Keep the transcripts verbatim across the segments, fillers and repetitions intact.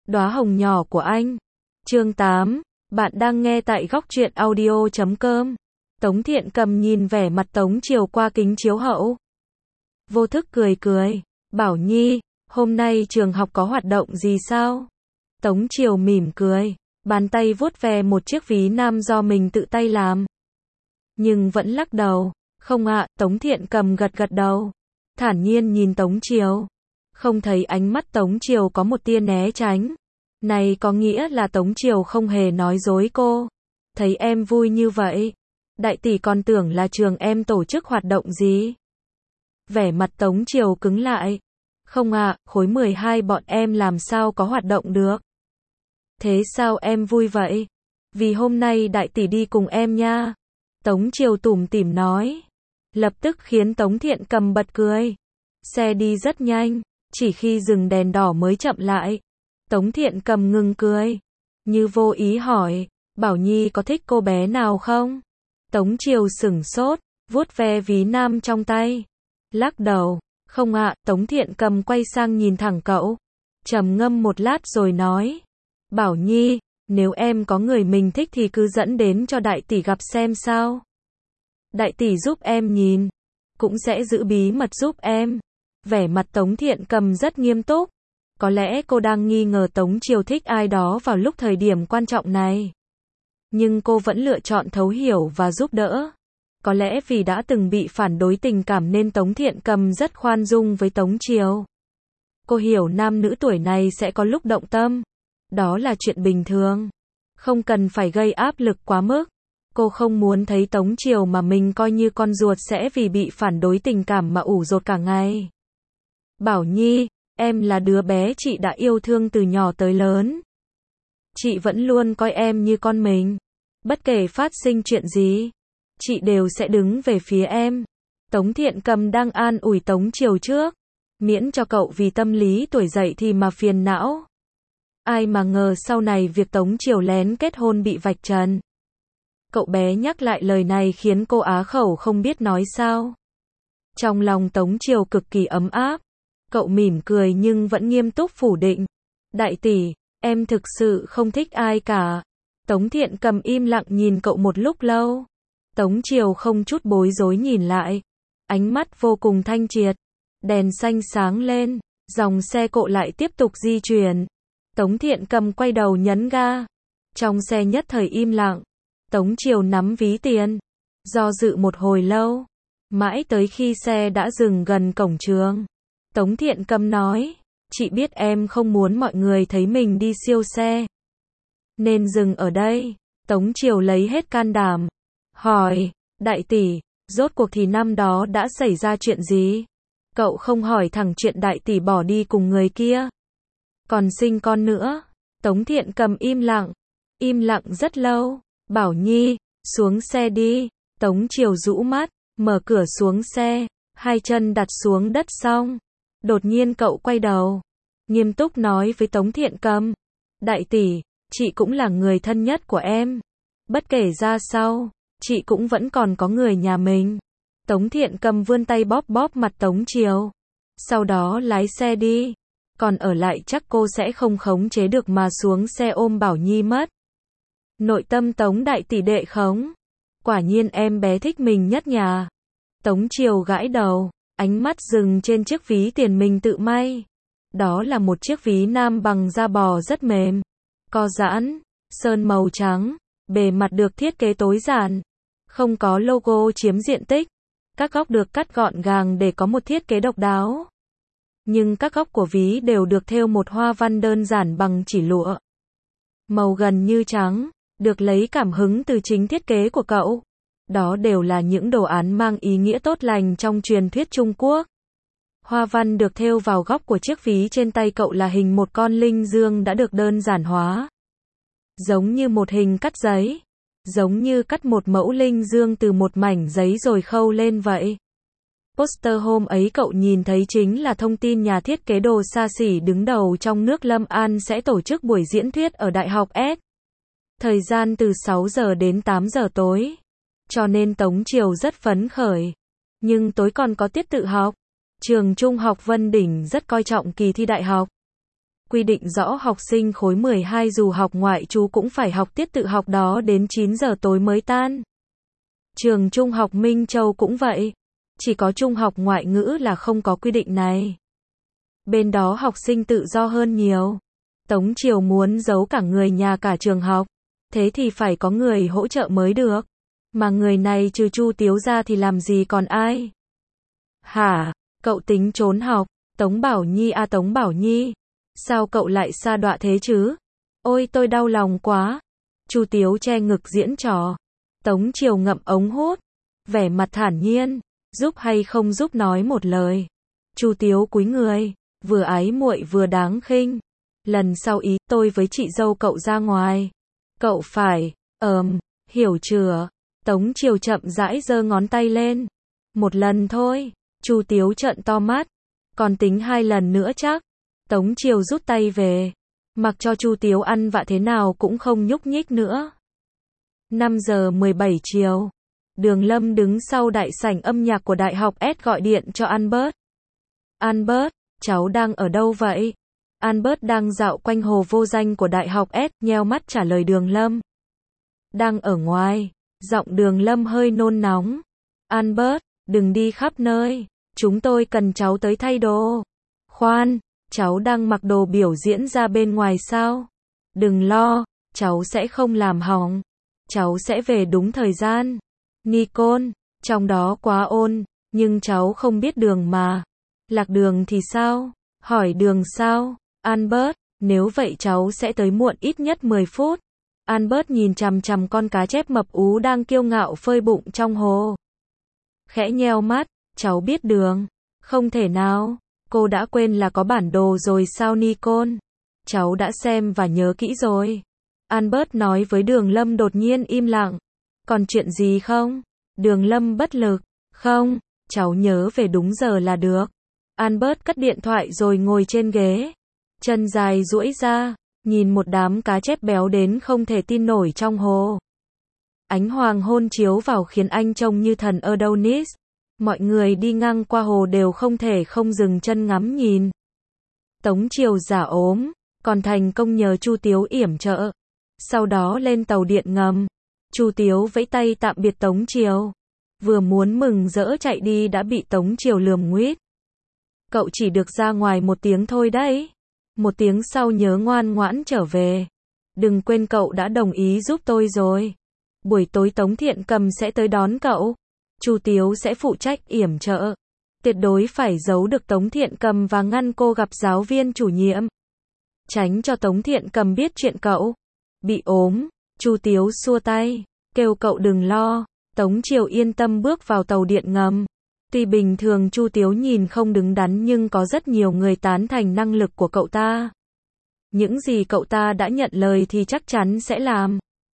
Đóa hồng nhỏ của anh. Chương tám. Bạn đang nghe tại góc truyện audio chấm com. Tống Thiện Cầm nhìn vẻ mặt Tống Triều qua kính chiếu hậu. Vô thức cười cười. Bảo Nhi, hôm nay trường học có hoạt động gì sao? Tống Triều mỉm cười. Bàn tay vuốt về một chiếc ví nam do mình tự tay làm. Nhưng vẫn lắc đầu. Không ạ, Tống Thiện Cầm gật gật đầu. Thản nhiên nhìn Tống Triều. Không thấy ánh mắt Tống Triều có một tia né tránh. Này có nghĩa là Tống Triều không hề nói dối cô. Thấy em vui như vậy. Đại tỷ còn tưởng là trường em tổ chức hoạt động gì. Vẻ mặt Tống Triều cứng lại. Không ạ, khối mười hai bọn em làm sao có hoạt động được. Thế sao em vui vậy? Vì hôm nay đại tỷ đi cùng em nha. Tống Triều tủm tỉm nói. Lập tức khiến Tống Thiện Cầm bật cười. Xe đi rất nhanh, chỉ khi dừng đèn đỏ mới chậm lại. Tống Thiện Cầm ngừng cười. Như vô ý hỏi, Bảo Nhi có thích cô bé nào không? Tống Triều sửng sốt, vuốt ve ví nam trong tay. Lắc đầu, không ạ, Tống Thiện Cầm quay sang nhìn thẳng cậu. Trầm ngâm một lát rồi nói. Bảo Nhi, nếu em có người mình thích thì cứ dẫn đến cho đại tỷ gặp xem sao. Đại tỷ giúp em nhìn, cũng sẽ giữ bí mật giúp em. Vẻ mặt Tống Thiện Cầm rất nghiêm túc. Có lẽ cô đang nghi ngờ Tống Triều thích ai đó vào lúc thời điểm quan trọng này. Nhưng cô vẫn lựa chọn thấu hiểu và giúp đỡ. Có lẽ vì đã từng bị phản đối tình cảm nên Tống Thiện Cầm rất khoan dung với Tống Triều. Cô hiểu nam nữ tuổi này sẽ có lúc động tâm. Đó là chuyện bình thường. Không cần phải gây áp lực quá mức. Cô không muốn thấy Tống Triều mà mình coi như con ruột sẽ vì bị phản đối tình cảm mà ủ rột cả ngày. Bảo Nhi, em là đứa bé chị đã yêu thương từ nhỏ tới lớn. Chị vẫn luôn coi em như con mình. Bất kể phát sinh chuyện gì, chị đều sẽ đứng về phía em. Tống Thiện Cầm đang an ủi Tống Triều trước. Miễn cho cậu vì tâm lý tuổi dậy thì mà phiền não. Ai mà ngờ sau này việc Tống Triều lén kết hôn bị vạch trần. Cậu bé nhắc lại lời này khiến cô á khẩu không biết nói sao. Trong lòng Tống Triều cực kỳ ấm áp. Cậu mỉm cười nhưng vẫn nghiêm túc phủ định. Đại tỷ, em thực sự không thích ai cả. Tống Thiện Cầm im lặng nhìn cậu một lúc lâu. Tống Triều không chút bối rối nhìn lại. Ánh mắt vô cùng thanh triệt. Đèn xanh sáng lên. Dòng xe cộ lại tiếp tục di chuyển. Tống Thiện Cầm quay đầu nhấn ga. Trong xe nhất thời im lặng. Tống Triều nắm ví tiền. Do dự một hồi lâu. Mãi tới khi xe đã dừng gần cổng trường. Tống Thiện Cầm nói. Chị biết em không muốn mọi người thấy mình đi siêu xe. Nên dừng ở đây. Tống Triều lấy hết can đảm. Hỏi. Đại tỷ, rốt cuộc thì năm đó đã xảy ra chuyện gì? Cậu không hỏi thẳng chuyện đại tỷ bỏ đi cùng người kia. Còn sinh con nữa. Tống Thiện Cầm im lặng. Im lặng rất lâu. Bảo Nhi, xuống xe đi. Tống Triều rũ mắt, mở cửa xuống xe. Hai chân đặt xuống đất xong. Đột nhiên cậu quay đầu. Nghiêm túc nói với Tống Thiện Cầm. Đại tỷ, chị cũng là người thân nhất của em. Bất kể ra sao, chị cũng vẫn còn có người nhà mình. Tống Thiện Cầm vươn tay bóp bóp mặt Tống Triều. Sau đó lái xe đi. Còn ở lại chắc cô sẽ không khống chế được mà xuống xe ôm Bảo Nhi mất. Nội tâm Tống đại tỷ đệ khống. Quả nhiên em bé thích mình nhất nhà. Tống Triều gãi đầu. Ánh mắt dừng trên chiếc ví tiền mình tự may. Đó là một chiếc ví nam bằng da bò rất mềm. Co giãn. Sơn màu trắng. Bề mặt được thiết kế tối giản. Không có logo chiếm diện tích. Các góc được cắt gọn gàng để có một thiết kế độc đáo. Nhưng các góc của ví đều được thêu một hoa văn đơn giản bằng chỉ lụa. Màu gần như trắng. Được lấy cảm hứng từ chính thiết kế của cậu. Đó đều là những đồ án mang ý nghĩa tốt lành trong truyền thuyết Trung Quốc. Hoa văn được thêu vào góc của chiếc ví trên tay cậu là hình một con linh dương đã được đơn giản hóa. Giống như một hình cắt giấy. Giống như cắt một mẫu linh dương từ một mảnh giấy rồi khâu lên vậy. Poster hôm ấy cậu nhìn thấy chính là thông tin nhà thiết kế đồ xa xỉ đứng đầu trong nước Lâm An sẽ tổ chức buổi diễn thuyết ở Đại học S. Thời gian từ sáu giờ đến tám giờ tối. Cho nên Tống Triều rất phấn khởi. Nhưng tối còn có tiết tự học. Trường Trung học Vân Đỉnh rất coi trọng kỳ thi đại học. quy định rõ học sinh khối mười hai dù học ngoại trú cũng phải học tiết tự học đó đến chín giờ tối mới tan. Trường Trung học Minh Châu cũng vậy, chỉ có trung học ngoại ngữ là không có quy định này. Bên đó học sinh tự do hơn nhiều. Tống Triều muốn giấu cả người nhà cả trường học, thế thì phải có người hỗ trợ mới được. Mà người này trừ Chu Tiếu ra thì làm gì còn ai? Hả? Cậu tính trốn học? Tống Bảo Nhi à Tống Bảo Nhi, sao cậu lại sa đọa thế chứ? Ôi tôi đau lòng quá. Chu Tiếu che ngực diễn trò. Tống Triều ngậm ống hút, vẻ mặt thản nhiên, giúp hay không giúp nói một lời. Chu Tiếu cúi người, vừa ái muội vừa đáng khinh. Lần sau ý tôi với chị dâu cậu ra ngoài. Cậu phải, ờm, hiểu chưa? Tống Triều chậm rãi giơ ngón tay lên. Một lần thôi. Chu Tiếu trợn to mắt. Còn tính hai lần nữa chắc. Tống Triều rút tay về. Mặc cho Chu Tiếu ăn vạ thế nào cũng không nhúc nhích nữa. năm giờ mười bảy chiều. Đường Lâm đứng sau đại sảnh âm nhạc của Đại học S gọi điện cho Albert. Albert, cháu đang ở đâu vậy? Albert đang dạo quanh hồ vô danh của Đại học S, nheo mắt trả lời Đường Lâm. Đang ở ngoài. Giọng Đường Lâm hơi nôn nóng. Albert, đừng đi khắp nơi. Chúng tôi cần cháu tới thay đồ. Khoan, cháu đang mặc đồ biểu diễn ra bên ngoài sao? Đừng lo, cháu sẽ không làm hỏng. Cháu sẽ về đúng thời gian. Nicole, trong đó quá ôn, nhưng cháu không biết đường mà. Lạc đường thì sao? Hỏi đường sao? Albert, nếu vậy cháu sẽ tới muộn ít nhất mười phút. Albert nhìn chằm chằm con cá chép mập ú đang kiêu ngạo phơi bụng trong hồ. Khẽ nheo mắt, cháu biết đường. Không thể nào, cô đã quên là có bản đồ rồi sao Nicole? Cháu đã xem và nhớ kỹ rồi. Albert nói với Đường Lâm đột nhiên im lặng. Còn chuyện gì không? Đường Lâm bất lực. Không, cháu nhớ về đúng giờ là được. Albert cất điện thoại rồi ngồi trên ghế. Chân dài duỗi ra, nhìn một đám cá chép béo đến không thể tin nổi trong hồ. Ánh hoàng hôn chiếu vào khiến anh trông như thần Adonis. Mọi người đi ngang qua hồ đều không thể không dừng chân ngắm nhìn. Tống Triều giả ốm, còn thành công nhờ Chu Tiếu yểm trợ. Sau đó lên tàu điện ngầm. Chu Tiếu vẫy tay tạm biệt Tống Triều. Vừa muốn mừng rỡ chạy đi đã bị Tống Triều lườm nguýt. Cậu chỉ được ra ngoài một tiếng thôi đấy. Một tiếng sau nhớ ngoan ngoãn trở về. Đừng quên cậu đã đồng ý giúp tôi rồi. Buổi tối Tống Thiện Cầm sẽ tới đón cậu. Chu Tiếu sẽ phụ trách yểm trợ. Tuyệt đối phải giấu được Tống Thiện Cầm và ngăn cô gặp giáo viên chủ nhiệm. Tránh cho Tống Thiện Cầm biết chuyện cậu bị ốm. Chu Tiếu xua tay, kêu cậu đừng lo. Tống Triều yên tâm bước vào tàu điện ngầm. Tuy bình thường Chu Tiếu nhìn không đứng đắn nhưng có rất nhiều người tán thành năng lực của cậu ta. Những gì cậu ta đã nhận lời thì chắc chắn sẽ làm.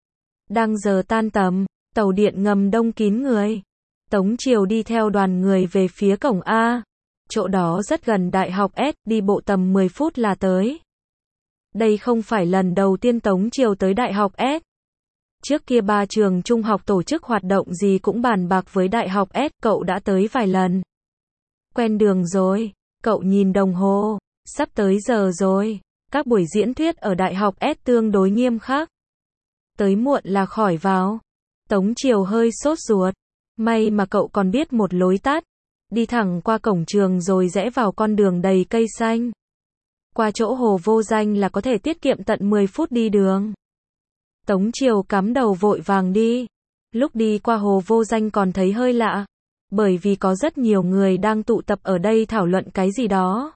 Đang giờ tan tầm, tàu điện ngầm đông kín người. Tống Triều đi theo đoàn người về phía cổng A. Chỗ đó rất gần Đại học S, đi bộ tầm mười phút là tới. Đây không phải lần đầu tiên Tống Triều tới Đại học S. Trước kia ba trường trung học tổ chức hoạt động gì cũng bàn bạc với Đại học S, cậu đã tới vài lần. Quen đường rồi, cậu nhìn đồng hồ, sắp tới giờ rồi. Các buổi diễn thuyết ở Đại học S tương đối nghiêm khắc. Tới muộn là khỏi vào. Tống Triều hơi sốt ruột. May mà cậu còn biết một lối tắt. Đi thẳng qua cổng trường rồi rẽ vào con đường đầy cây xanh. Qua chỗ hồ vô danh là có thể tiết kiệm tận mười phút đi đường. Tống Triều cắm đầu vội vàng đi. Lúc đi qua hồ vô danh còn thấy hơi lạ. Bởi vì có rất nhiều người đang tụ tập ở đây thảo luận cái gì đó.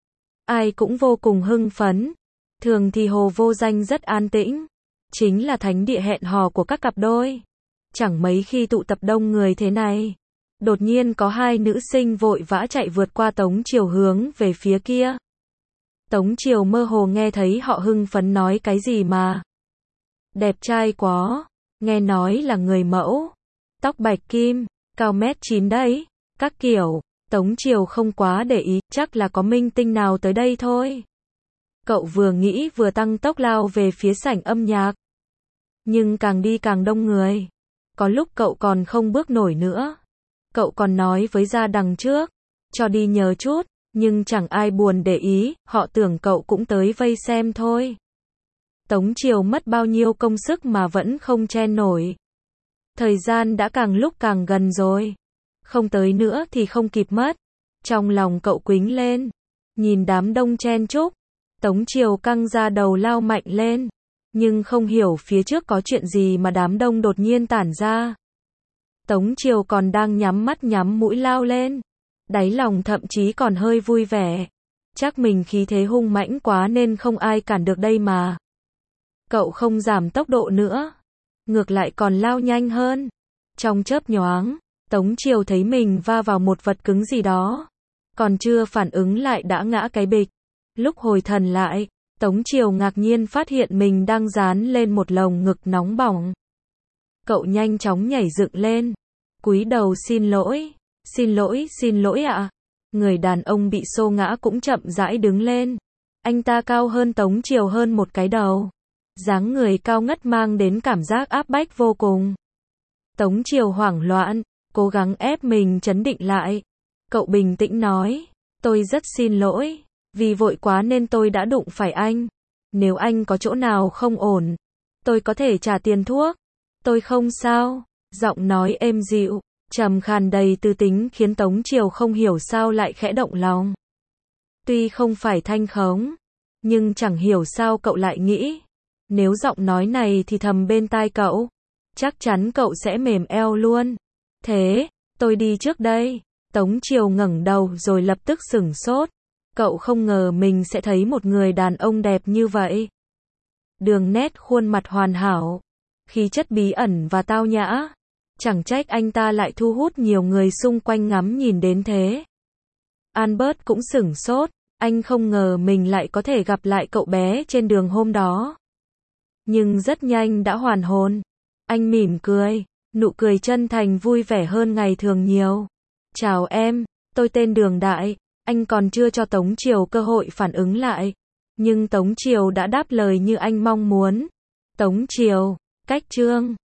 Ai cũng vô cùng hưng phấn. Thường thì hồ vô danh rất an tĩnh. Chính là thánh địa hẹn hò của các cặp đôi. Chẳng mấy khi tụ tập đông người thế này. Đột nhiên có hai nữ sinh vội vã chạy vượt qua Tống Triều hướng về phía kia. Tống Triều mơ hồ nghe thấy họ hưng phấn nói cái gì mà. Đẹp trai quá. Nghe nói là người mẫu. Tóc bạch kim. Cao mét chín đấy. Các kiểu. Tống Triều không quá để ý. Chắc là có minh tinh nào tới đây thôi. Cậu vừa nghĩ vừa tăng tốc lao về phía sảnh âm nhạc. Nhưng càng đi càng đông người. Có lúc cậu còn không bước nổi nữa. Cậu còn nói với ra đằng trước. Cho đi nhờ chút. Nhưng chẳng ai buồn để ý, họ tưởng cậu cũng tới vây xem thôi. Tống Triều mất bao nhiêu công sức mà vẫn không chen nổi. Thời gian đã càng lúc càng gần rồi. Không tới nữa thì không kịp mất. Trong lòng cậu quĩnh lên. Nhìn đám đông chen chúc. Tống Triều căng ra đầu lao mạnh lên. Nhưng không hiểu phía trước có chuyện gì mà đám đông đột nhiên tản ra. Tống Triều còn đang nhắm mắt nhắm mũi lao lên. Đáy lòng thậm chí còn hơi vui vẻ. Chắc mình khí thế hung mãnh quá nên không ai cản được đây mà. Cậu không giảm tốc độ nữa. Ngược lại còn lao nhanh hơn. Trong chớp nhoáng, Tống Triều thấy mình va vào một vật cứng gì đó. Còn chưa phản ứng lại đã ngã cái bịch. Lúc hồi thần lại, Tống Triều ngạc nhiên phát hiện mình đang dán lên một lồng ngực nóng bỏng. Cậu nhanh chóng nhảy dựng lên. Cúi đầu xin lỗi. Xin lỗi, xin lỗi ạ. Người đàn ông bị xô ngã cũng chậm rãi đứng lên. Anh ta cao hơn Tống Triều hơn một cái đầu. Dáng người cao ngất mang đến cảm giác áp bách vô cùng. Tống Triều hoảng loạn, cố gắng ép mình trấn định lại. Cậu bình tĩnh nói, tôi rất xin lỗi, vì vội quá nên tôi đã đụng phải anh. Nếu anh có chỗ nào không ổn, tôi có thể trả tiền thuốc. Tôi không sao. Giọng nói êm dịu, trầm khàn đầy tư tính khiến Tống Triều không hiểu sao lại khẽ động lòng. Tuy không phải thanh khống, nhưng chẳng hiểu sao cậu lại nghĩ, nếu giọng nói này thì thầm bên tai cậu, chắc chắn cậu sẽ mềm eo luôn. Thế, tôi đi trước đây. Tống Triều ngẩng đầu rồi lập tức sửng sốt. Cậu không ngờ mình sẽ thấy một người đàn ông đẹp như vậy. Đường nét khuôn mặt hoàn hảo, khí chất bí ẩn và tao nhã. Chẳng trách anh ta lại thu hút nhiều người xung quanh ngắm nhìn đến thế. Albert cũng sửng sốt, anh không ngờ mình lại có thể gặp lại cậu bé trên đường hôm đó. Nhưng rất nhanh đã hoàn hồn. Anh mỉm cười, nụ cười chân thành vui vẻ hơn ngày thường nhiều. Chào em, tôi tên Đường Đại. Anh còn chưa cho Tống Triều cơ hội phản ứng lại. Nhưng Tống Triều đã đáp lời như anh mong muốn. Tống Triều, cách chương.